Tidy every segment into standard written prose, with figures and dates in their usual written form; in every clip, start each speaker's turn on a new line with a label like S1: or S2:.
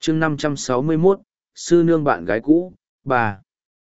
S1: chương 561, sư nương bạn gái cũ, 3.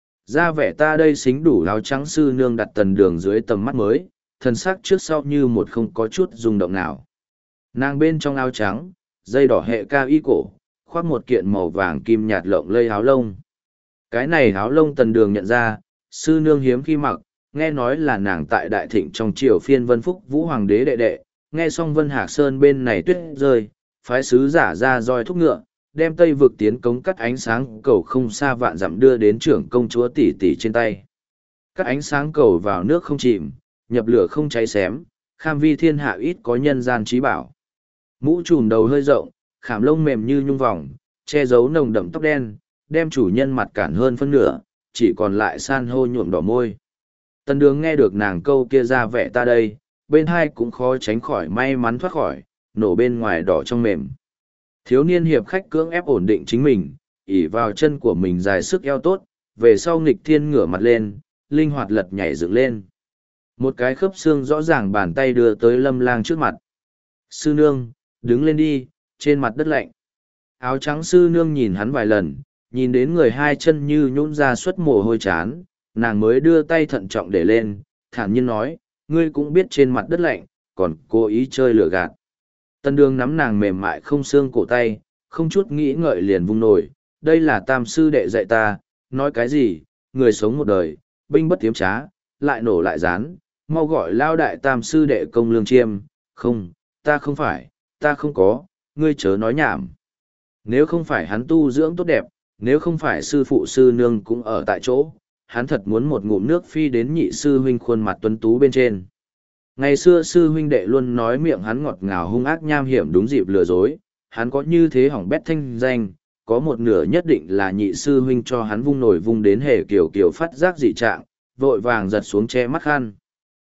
S1: Ra vẻ ta đây xính đủ áo trắng sư nương đặt Tần Đường dưới tầm mắt mới, thần sắc trước sau như một không có chút rung động nào. Nàng bên trong áo trắng, dây đỏ hệ cao y cổ, khoác một kiện màu vàng kim nhạt lộng lây áo lông. Cái này áo lông Tần Đường nhận ra, sư nương hiếm khi mặc, nghe nói là nàng tại đại thịnh trong triều phiên Vân Phúc Vũ Hoàng đế đệ đệ, nghe xong Vân Hạc Sơn bên này tuyết rơi, phái sứ giả ra roi thúc ngựa, đem Tây vực tiến cống cắt ánh sáng cầu không xa vạn dặm đưa đến trưởng công chúa tỷ tỷ trên tay. Cắt ánh sáng cầu vào nước không chìm, nhập lửa không cháy xém, kham vi thiên hạ ít có nhân gian trí bảo. Mũ trùm đầu hơi rộng, khảm lông mềm như nhung vòng, che giấu nồng đậm tóc đen, đem chủ nhân mặt cản hơn phân nửa, chỉ còn lại san hô nhuộm đỏ môi. Tần Đường nghe được nàng câu kia ra vẻ ta đây, bên hai cũng khó tránh khỏi may mắn thoát khỏi, nổ bên ngoài đỏ trong mềm. Thiếu niên hiệp khách cưỡng ép ổn định chính mình, ỉ vào chân của mình dài sức eo tốt, về sau nghịch thiên ngửa mặt lên, linh hoạt lật nhảy dựng lên. Một cái khớp xương rõ ràng bàn tay đưa tới Lâm Lang trước mặt. Sư nương, đứng lên đi, trên mặt đất lạnh. Áo trắng sư nương nhìn hắn vài lần, nhìn đến người hai chân như nhũn ra suốt mồ hôi chán, nàng mới đưa tay thận trọng để lên, thản nhiên nói, ngươi cũng biết trên mặt đất lạnh, còn cố ý chơi lửa gạt. Tần Đường nắm nàng mềm mại không xương cổ tay, không chút nghĩ ngợi liền vung nổi, đây là tam sư đệ dạy ta, nói cái gì, người sống một đời, binh bất tiếm trá, lại nổ lại rán, mau gọi lao đại tam sư đệ công lương chiêm, không, ta không có, ngươi chớ nói nhảm. Nếu không phải hắn tu dưỡng tốt đẹp, nếu không phải sư phụ sư nương cũng ở tại chỗ, hắn thật muốn một ngụm nước phi đến nhị sư huynh khuôn mặt tuấn tú bên trên. Ngày xưa sư huynh đệ luôn nói miệng hắn ngọt ngào hung ác nham hiểm đúng dịp lừa dối, hắn có như thế hỏng bét thanh danh, có một nửa nhất định là nhị sư huynh cho hắn vung nổi vung đến hề kiểu kiểu phát giác dị trạng, vội vàng giật xuống che mắt khăn.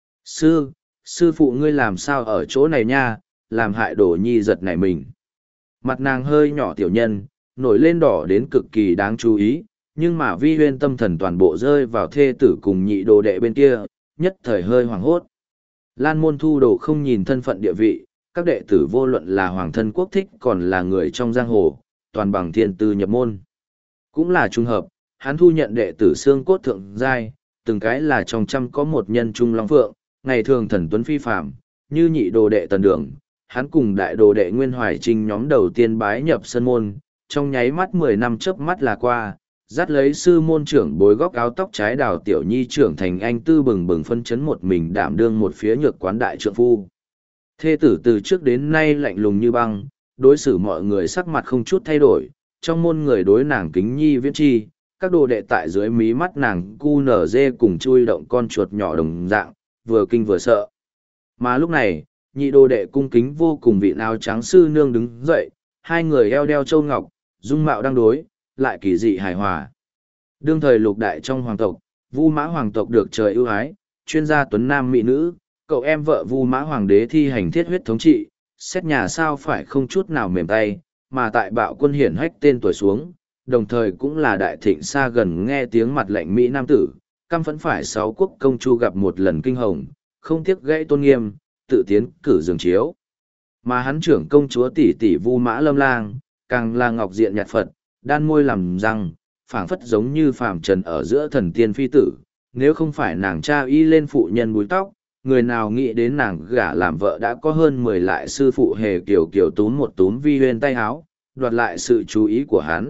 S1: Sư phụ ngươi làm sao ở chỗ này nha, làm hại đổ nhi giật nảy mình. Mặt nàng hơi nhỏ tiểu nhân, nổi lên đỏ đến cực kỳ đáng chú ý, nhưng mà vi huyên tâm thần toàn bộ rơi vào thê tử cùng nhị đồ đệ bên kia, nhất thời hơi hoảng hốt. Lan môn thu đồ không nhìn thân phận địa vị, các đệ tử vô luận là hoàng thân quốc thích còn là người trong giang hồ, toàn bằng thiên tư nhập môn. Cũng là trùng hợp, hắn thu nhận đệ tử xương cốt thượng giai, từng cái là trong trăm có một nhân trung long phượng, ngày thường thần tuấn phi phạm, như nhị đồ đệ Tần Đường, hắn cùng đại đồ đệ Nguyên Hoài Trinh nhóm đầu tiên bái nhập sân môn, trong nháy mắt 10 năm chớp mắt là qua, dắt lấy sư môn trưởng bối góc áo tóc trái đào tiểu nhi trưởng thành anh tư bừng bừng phân chấn một mình đảm đương một phía nhược quán đại trượng phu. Thê tử từ trước đến nay lạnh lùng như băng, đối xử mọi người sắc mặt không chút thay đổi, trong môn người đối nàng kính nhi viễn chi, các đồ đệ tại dưới mí mắt nàng cu nở dê cùng chui động con chuột nhỏ đồng dạng, vừa kinh vừa sợ. Mà lúc này, nhị đồ đệ cung kính vô cùng vị áo trắng sư nương đứng dậy, hai người eo đeo châu ngọc, dung mạo đang đối, lại kỳ dị hài hòa. Đương thời lục đại trong hoàng tộc, Vu Mã hoàng tộc được trời ưu ái, chuyên gia tuấn nam mỹ nữ, cậu em vợ Vu Mã hoàng đế thi hành thiết huyết thống trị, xét nhà sao phải không chút nào mềm tay, mà tại bạo quân hiển hách tên tuổi xuống, đồng thời cũng là đại thịnh xa gần nghe tiếng mặt lệnh mỹ nam tử, căm phẫn phải sáu quốc công chu gặp một lần kinh hồng, không tiếc gãy tôn nghiêm, tự tiến cử giường chiếu. Mà hắn trưởng công chúa tỷ tỷ Vu Mã Lâm Lang, càng là ngọc diện nhạt Phật, đan môi làm răng, phảng phất giống như phàm trần ở giữa thần tiên phi tử, nếu không phải nàng cha y lên phụ nhân búi tóc, người nào nghĩ đến nàng gả làm vợ đã có hơn 10 lại sư phụ hề kiểu kiểu túm một túm vi huyên tay háo, đoạt lại sự chú ý của hắn.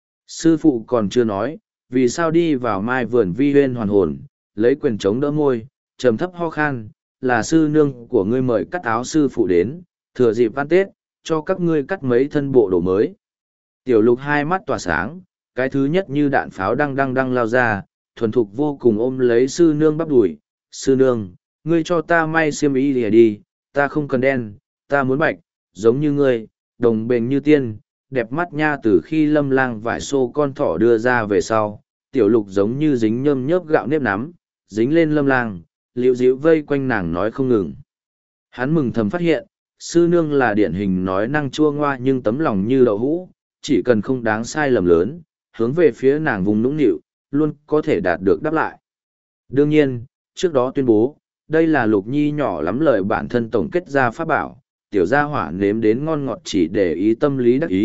S1: Sư phụ còn chưa nói, vì sao đi vào mai vườn vi huyên hoàn hồn, lấy quyền chống đỡ môi, trầm thấp ho khan, là sư nương của ngươi mời cắt áo sư phụ đến, thừa dịp ăn Tết, cho các ngươi cắt mấy thân bộ đồ mới. Tiểu lục hai mắt tỏa sáng, cái thứ nhất như đạn pháo đang lao ra, thuần thục vô cùng ôm lấy sư nương bắp đùi. Sư nương, ngươi cho ta may xiêm y lìa đi, ta không cần đen, ta muốn bạch, giống như ngươi, đồng bền như tiên, đẹp mắt nha. Từ khi Lâm Lang vải xô con thỏ đưa ra về sau, tiểu lục giống như dính nhơm nhớp gạo nếp nắm, dính lên Lâm Lang, liễu díu vây quanh nàng nói không ngừng. Hắn mừng thầm phát hiện, sư nương là điển hình nói năng chua ngoa nhưng tấm lòng như đậu hũ, chỉ cần không đáng sai lầm lớn, hướng về phía nàng vùng nũng nịu, luôn có thể đạt được đáp lại. Đương nhiên, trước đó tuyên bố, đây là Lục Nhi nhỏ lắm lời bản thân tổng kết ra pháp bảo, tiểu gia hỏa nếm đến ngon ngọt chỉ để ý tâm lý đắc ý,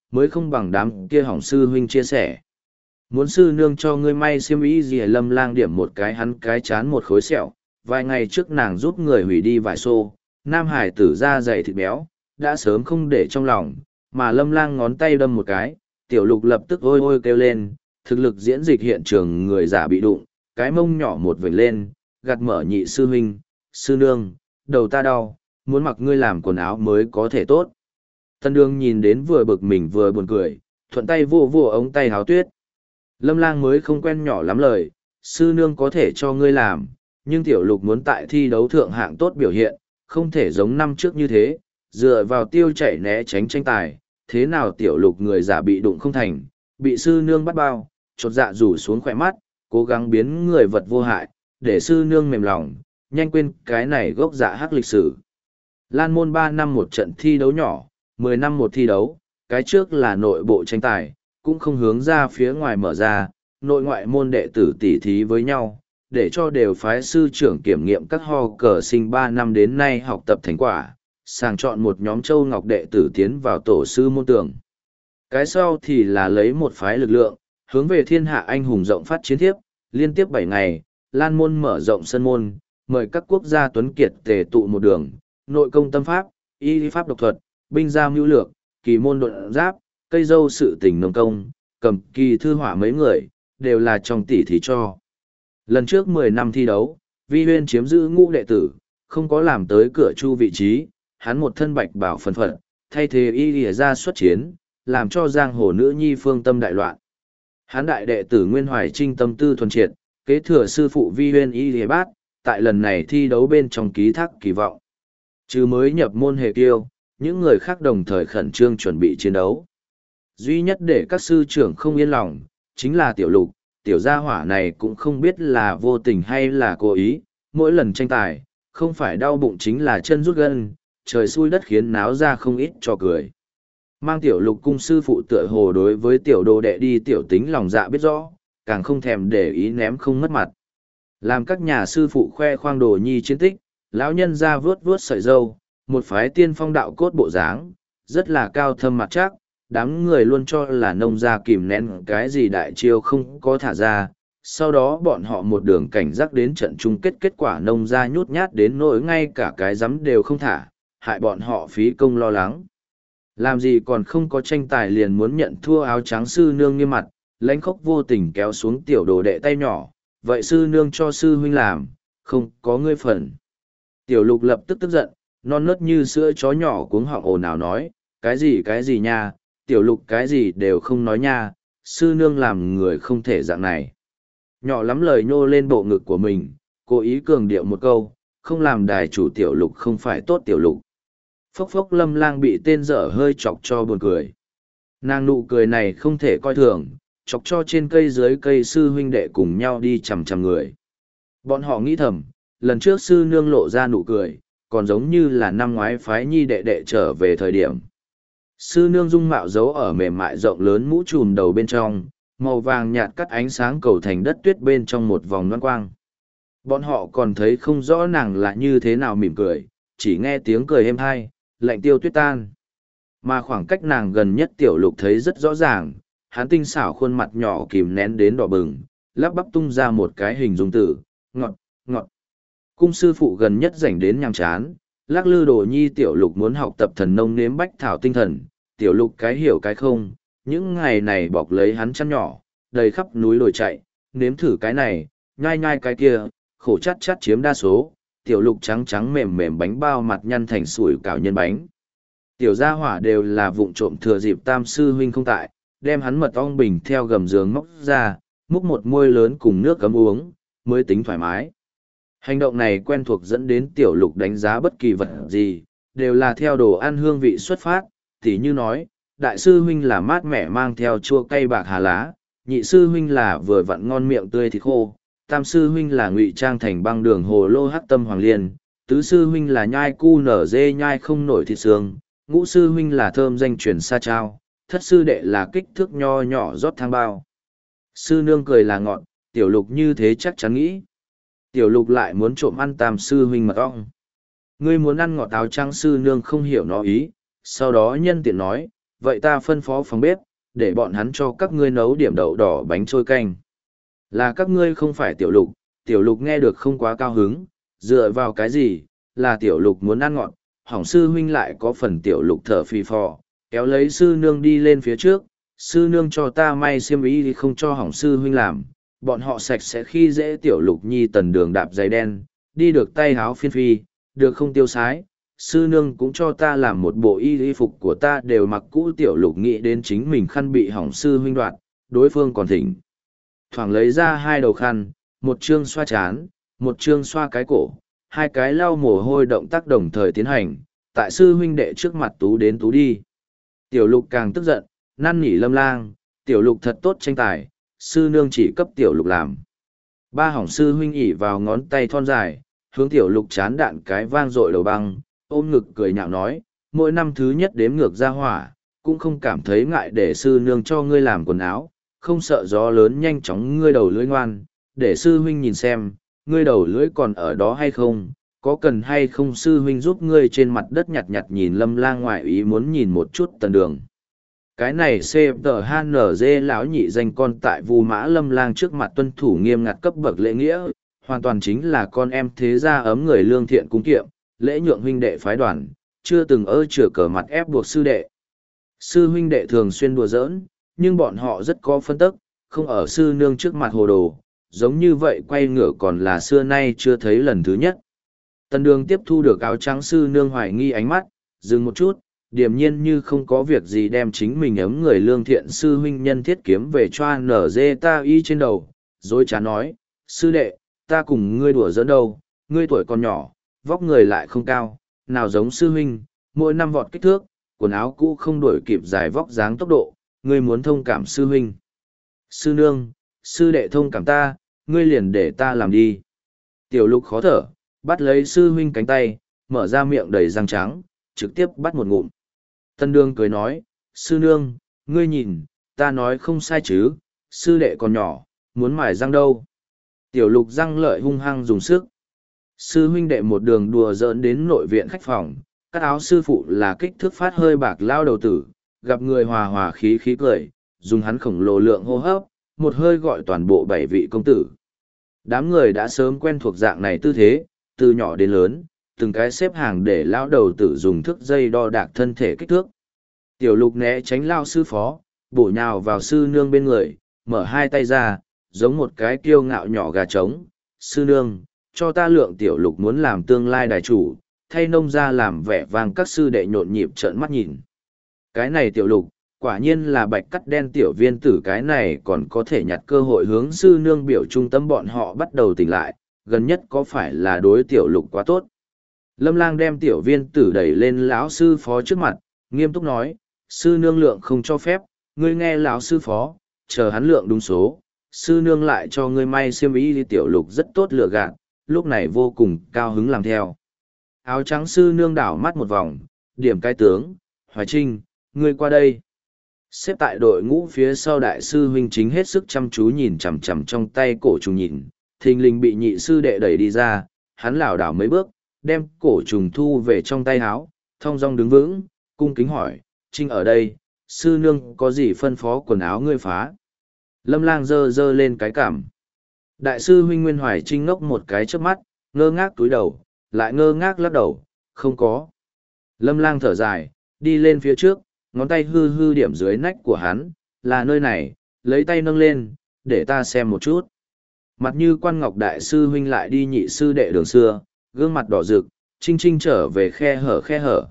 S1: mới không bằng đám kia hỏng sư huynh chia sẻ. Muốn sư nương cho ngươi may xiêm y gì? Lâm Lang điểm một cái hắn cái chán một khối sẹo, vài ngày trước nàng giúp người hủy đi vài xô, nam hải tử da dày thịt béo, đã sớm không để trong lòng, mà Lâm Lang ngón tay đâm một cái, tiểu lục lập tức ôi ôi kêu lên, thực lực diễn dịch hiện trường người giả bị đụng, cái mông nhỏ một vểnh lên, gạt mở nhị sư huynh, sư nương, đầu ta đau, muốn mặc ngươi làm quần áo mới có thể tốt. Tân Đường nhìn đến vừa bực mình vừa buồn cười, thuận tay vô vô ống tay háo tuyết. Lâm Lang mới không quen nhỏ lắm lời, sư nương có thể cho ngươi làm, nhưng tiểu lục muốn tại thi đấu thượng hạng tốt biểu hiện, không thể giống năm trước như thế, dựa vào tiêu chạy né tránh tranh tài, thế nào tiểu lục người giả bị đụng không thành, bị sư nương bắt bao, chột dạ rủ xuống khỏe mắt, cố gắng biến người vật vô hại, để sư nương mềm lòng, nhanh quên cái này gốc dạ hắc lịch sử. Lan môn 3 năm một trận thi đấu nhỏ, 10 năm một thi đấu, cái trước là nội bộ tranh tài, cũng không hướng ra phía ngoài mở ra, nội ngoại môn đệ tử tỉ thí với nhau, để cho đều phái sư trưởng kiểm nghiệm các ho cờ sinh 3 năm đến nay học tập thành quả, sàng chọn một nhóm châu ngọc đệ tử tiến vào tổ sư môn tưởng. Cái sau thì là lấy một phái lực lượng, hướng về thiên hạ anh hùng rộng phát chiến thiếp, liên tiếp 7 ngày, Lan môn mở rộng sân môn, mời các quốc gia tuấn kiệt tề tụ một đường, nội công tâm pháp, y pháp độc thuật, binh gia mưu lược, kỳ môn độn giáp, cây dâu sự tình nông công, cầm kỳ thư họa mấy người, đều là trong tỷ thí cho. Lần trước 10 năm thi đấu, Vi Huyên chiếm giữ ngũ đệ tử, không có làm tới cửa chu vị trí, hắn một thân bạch bảo phần phận, thay thế y lìa ra xuất chiến, làm cho giang hồ nữ nhi phương tâm đại loạn. Hắn đại đệ tử Nguyên Hoài Trinh tâm tư thuần triệt, kế thừa sư phụ Vi Huyên y lìa bát, tại lần này thi đấu bên trong ký thác kỳ vọng. Chứ mới nhập môn hề kiêu, những người khác đồng thời khẩn trương chuẩn bị chiến đấu. Duy nhất để các sư trưởng không yên lòng, chính là tiểu lục, tiểu gia hỏa này cũng không biết là vô tình hay là cố ý, mỗi lần tranh tài, không phải đau bụng chính là chân rút gân, trời xui đất khiến náo ra không ít cho cười. Mang tiểu lục cung sư phụ tựa hồ đối với tiểu đồ đệ đi tiểu tính lòng dạ biết rõ, càng không thèm để ý ném không mất mặt. Làm các nhà sư phụ khoe khoang đồ nhi chiến tích, lão nhân ra vướt vướt sợi dâu, một phái tiên phong đạo cốt bộ dáng, rất là cao thâm mặt chắc, đám người luôn cho là nông gia kìm nén cái gì đại chiêu không có thả ra, sau đó bọn họ một đường cảnh giác đến trận chung kết, kết quả nông gia nhút nhát đến nỗi ngay cả cái rắm đều không thả, hại bọn họ phí công lo lắng. Làm gì còn không có tranh tài liền muốn nhận thua, áo trắng sư nương nghiêm mặt, lãnh khốc vô tình kéo xuống tiểu đồ đệ tay nhỏ, vậy sư nương cho sư huynh làm, không có ngươi phần. Tiểu lục lập tức tức giận, non nớt như sữa chó nhỏ cuống họng ồn ào nói, cái gì nha, tiểu lục cái gì đều không nói nha, sư nương làm người không thể dạng này. Nhỏ lắm lời nhô lên bộ ngực của mình, cố ý cường điệu một câu, không làm đài chủ tiểu lục không phải tốt tiểu lục. Phốc phốc Lâm Lang bị tên dở hơi chọc cho buồn cười. Nàng nụ cười này không thể coi thường, chọc cho trên cây dưới cây sư huynh đệ cùng nhau đi chằm chằm người. Bọn họ nghĩ thầm, lần trước sư nương lộ ra nụ cười, còn giống như là năm ngoái phái nhi đệ đệ trở về thời điểm. Sư nương dung mạo giấu ở mềm mại rộng lớn mũ trùm đầu bên trong, màu vàng nhạt cắt ánh sáng cầu thành đất tuyết bên trong một vòng loan quang. Bọn họ còn thấy không rõ nàng là như thế nào mỉm cười, chỉ nghe tiếng cười êm hai, lạnh tiêu tuyết tan. Mà khoảng cách nàng gần nhất tiểu lục thấy rất rõ ràng, hắn tinh xảo khuôn mặt nhỏ kìm nén đến đỏ bừng, lắp bắp tung ra một cái hình dung tử, ngọt, ngọt. Cung sư phụ gần nhất rảnh đến nhàm chán, lắc lư đồ nhi tiểu lục muốn học tập thần nông nếm bách thảo tinh thần, tiểu lục cái hiểu cái không, những ngày này bọc lấy hắn chăn nhỏ, đầy khắp núi đồi chạy, nếm thử cái này, nhai nhai cái kia, khổ chát chát chiếm đa số, tiểu lục trắng trắng mềm mềm bánh bao mặt nhăn thành sủi cảo nhân bánh. Tiểu gia hỏa đều là vụng trộm thừa dịp tam sư huynh không tại, đem hắn mật ong bình theo gầm giường móc ra, múc một môi lớn cùng nước cấm uống, mới tính thoải mái. Hành động này quen thuộc dẫn đến tiểu lục đánh giá bất kỳ vật gì, đều là theo đồ ăn hương vị xuất phát, tỉ như nói, đại sư huynh là mát mẻ mang theo chua cay bạc hà lá, nhị sư huynh là vừa vặn ngon miệng tươi thịt khô, tam sư huynh là ngụy trang thành băng đường hồ lô hắc tâm hoàng liên, tứ sư huynh là nhai cu nở dê nhai không nổi thịt xương, ngũ sư huynh là thơm danh truyền xa trao, thất sư đệ là kích thước nho nhỏ rót thang bao. Sư nương cười là ngọn, tiểu lục như thế chắc chắn nghĩ. Tiểu lục lại muốn trộm ăn tam sư huynh mật ong. Ngươi muốn ăn ngọt áo trắng, sư nương không hiểu nó ý, sau đó nhân tiện nói, vậy ta phân phó phòng bếp, để bọn hắn cho các ngươi nấu điểm đậu đỏ bánh trôi canh. Là các ngươi không phải tiểu lục nghe được không quá cao hứng, dựa vào cái gì, là tiểu lục muốn ăn ngọt, hỏng sư huynh lại có phần tiểu lục thở phì phò, kéo lấy sư nương đi lên phía trước, sư nương cho ta may xiêm y thì không cho hỏng sư huynh làm, bọn họ sạch sẽ khi dễ tiểu lục nhi tần đường đạp giày đen, đi được tay háo phiên phi, được không tiêu sái, sư nương cũng cho ta làm một bộ y phục của ta đều mặc cũ tiểu lục nghĩ đến chính mình khăn bị hỏng sư huynh đoạt, đối phương còn thỉnh. Thoảng lấy ra hai đầu khăn, một chương xoa chán, một chương xoa cái cổ, hai cái lau mồ hôi động tác đồng thời tiến hành, tại sư huynh đệ trước mặt tú đến tú đi. Tiểu lục càng tức giận, năn nỉ Lâm Lang, tiểu lục thật tốt tranh tài, sư nương chỉ cấp tiểu lục làm. Ba hỏng sư huynh ỉ vào ngón tay thon dài, hướng tiểu lục chán đạn cái vang dội đầu băng, ôm ngực cười nhạo nói, mỗi năm thứ nhất đếm ngược ra hỏa, cũng không cảm thấy ngại để sư nương cho ngươi làm quần áo, không sợ gió lớn nhanh chóng ngươi đầu lưỡi ngoan, để sư huynh nhìn xem, ngươi đầu lưỡi còn ở đó hay không, có cần hay không sư huynh giúp ngươi trên mặt đất nhặt nhặt nhìn Lâm Lang ngoại ý muốn nhìn một chút tần đường. Cái này CTHNG lão nhị danh con tại Vu Mã Lâm Lang trước mặt tuân thủ nghiêm ngặt cấp bậc lễ nghĩa, hoàn toàn chính là con em thế gia ấm người lương thiện cung kiệm, lễ nhượng huynh đệ phái đoàn, chưa từng chừa cờ mặt ép buộc sư đệ. Sư huynh đệ thường xuyên đùa giỡn, nhưng bọn họ rất có phân tức, không ở sư nương trước mặt hồ đồ, giống như vậy quay ngửa còn là xưa nay chưa thấy lần thứ nhất. Tần đường tiếp thu được áo trắng sư nương hoài nghi ánh mắt, dừng một chút, điềm nhiên như không có việc gì đem chính mình ấm người lương thiện sư huynh nhân thiết kiếm về cho nở dê ta y trên đầu, dối trá nói, sư đệ, ta cùng ngươi đùa giỡn đâu, ngươi tuổi còn nhỏ, vóc người lại không cao, nào giống sư huynh, mỗi năm vọt kích thước, quần áo cũ không đuổi kịp dài vóc dáng tốc độ, ngươi muốn thông cảm sư huynh. Sư nương, sư đệ thông cảm ta, ngươi liền để ta làm đi. Tiểu lục khó thở, bắt lấy sư huynh cánh tay, mở ra miệng đầy răng trắng, trực tiếp bắt một ngụm. Tân đương cười nói, sư nương, ngươi nhìn, ta nói không sai chứ, sư đệ còn nhỏ, muốn mài răng đâu. Tiểu lục răng lợi hung hăng dùng sức. Sư huynh đệ một đường đùa giỡn đến nội viện khách phòng, cắt áo sư phụ là kích thước phát hơi bạc lao đầu tử, gặp người hòa hòa khí khí cười, dùng hắn khổng lồ lượng hô hấp, một hơi gọi toàn bộ 7 vị công tử. Đám người đã sớm quen thuộc dạng này tư thế, từ nhỏ đến lớn, từng cái xếp hàng để lao đầu tử dùng thước dây đo đạc thân thể kích thước. Tiểu lục né tránh lao sư phó, bổ nhào vào sư nương bên người, mở hai tay ra, giống một cái kiêu ngạo nhỏ gà trống. Sư nương, cho ta lượng tiểu lục muốn làm tương lai đài chủ, thay nông ra làm vẻ vang các sư đệ nhộn nhịp trợn mắt nhìn. Cái này tiểu lục, quả nhiên là bạch cắt đen tiểu viên tử, cái này còn có thể nhặt cơ hội hướng sư nương biểu trung tâm bọn họ bắt đầu tỉnh lại, gần nhất có phải là đối tiểu lục quá tốt. Lâm Lang đem tiểu viên tử đẩy lên lão sư phó trước mặt, nghiêm túc nói, sư nương lượng không cho phép, ngươi nghe lão sư phó, chờ hắn lượng đúng số, sư nương lại cho ngươi may xiêm y đi. Tiểu lục rất tốt lựa gạt, lúc này vô cùng cao hứng làm theo. Áo trắng sư nương đảo mắt một vòng, điểm cái tướng, Hoài Trinh, ngươi qua đây. Xếp tại đội ngũ phía sau đại sư huynh chính hết sức chăm chú nhìn chằm chằm trong tay cổ trùng nhìn, thình lình bị nhị sư đệ đẩy đi ra, hắn lảo đảo mấy bước, đem cổ trùng thu về trong tay háo, thong dong đứng vững, cung kính hỏi, Trinh ở đây, sư nương có gì phân phó quần áo ngươi phá. Lâm Lang giơ giơ lên cái cảm. Đại sư huynh Nguyên Hoài Trinh ngốc một cái trước mắt, ngơ ngác túi đầu, lại ngơ ngác lắc đầu, không có. Lâm Lang thở dài, đi lên phía trước, ngón tay hư hư điểm dưới nách của hắn, là nơi này, lấy tay nâng lên, để ta xem một chút. Mặt như quan ngọc đại sư huynh lại đi nhị sư đệ đường xưa, gương mặt đỏ rực, Trinh Trinh trở về khe hở.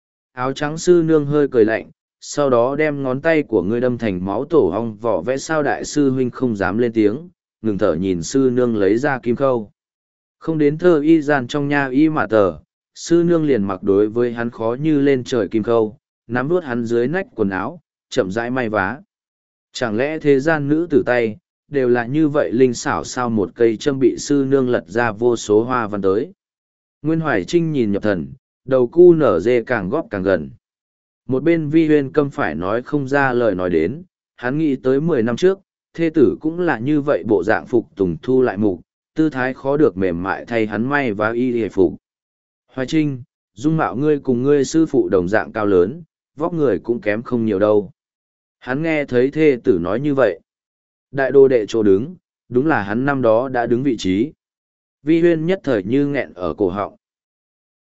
S1: Áo trắng sư nương hơi cười lạnh, sau đó đem ngón tay của ngươi đâm thành máu tổ ong vỏ vẽ. Sao đại sư huynh không dám lên tiếng, ngừng thở nhìn sư nương lấy ra kim khâu. Không đến thơ y gian trong nha y mà tờ, sư nương liền mặc đối với hắn khó như lên trời kim khâu, nắm vuốt hắn dưới nách quần áo, chậm rãi may vá. Chẳng lẽ thế gian nữ tử tay, đều là như vậy linh xảo sao? Một cây châm bị sư nương lật ra vô số hoa văn tới. Nguyên Hoài Trinh nhìn nhập thần, đầu cu nở dê càng góp càng gần. Một bên Vi Huyên Câm phải nói không ra lời nói đến, hắn nghĩ tới 10 năm trước, thê tử cũng là như vậy, bộ dạng phục tùng thu lại mục, tư thái khó được mềm mại thay hắn may và y hề phục. Hoài Trinh, dung mạo ngươi cùng ngươi sư phụ đồng dạng cao lớn, vóc người cũng kém không nhiều đâu. Hắn nghe thấy thê tử nói như vậy. Đại đô đệ chỗ đứng, đúng là hắn năm đó đã đứng vị trí. Vi Huyên nhất thời như nghẹn ở cổ họng.